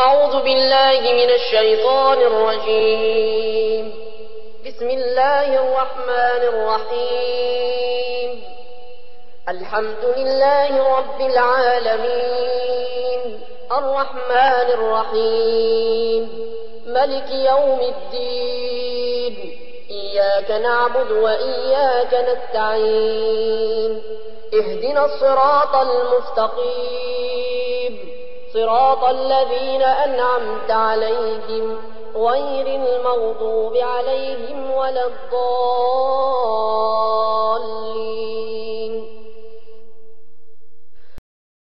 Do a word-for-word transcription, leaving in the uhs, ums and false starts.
أعوذ بالله من الشيطان الرجيم. بسم الله الرحمن الرحيم. الحمد لله رب العالمين، الرحمن الرحيم، ملك يوم الدين، إياك نعبد وإياك نستعين، اهدنا الصراط المستقيم، صراط الذين أنعمت عليهم غير المغضوب عليهم ولا الضالين.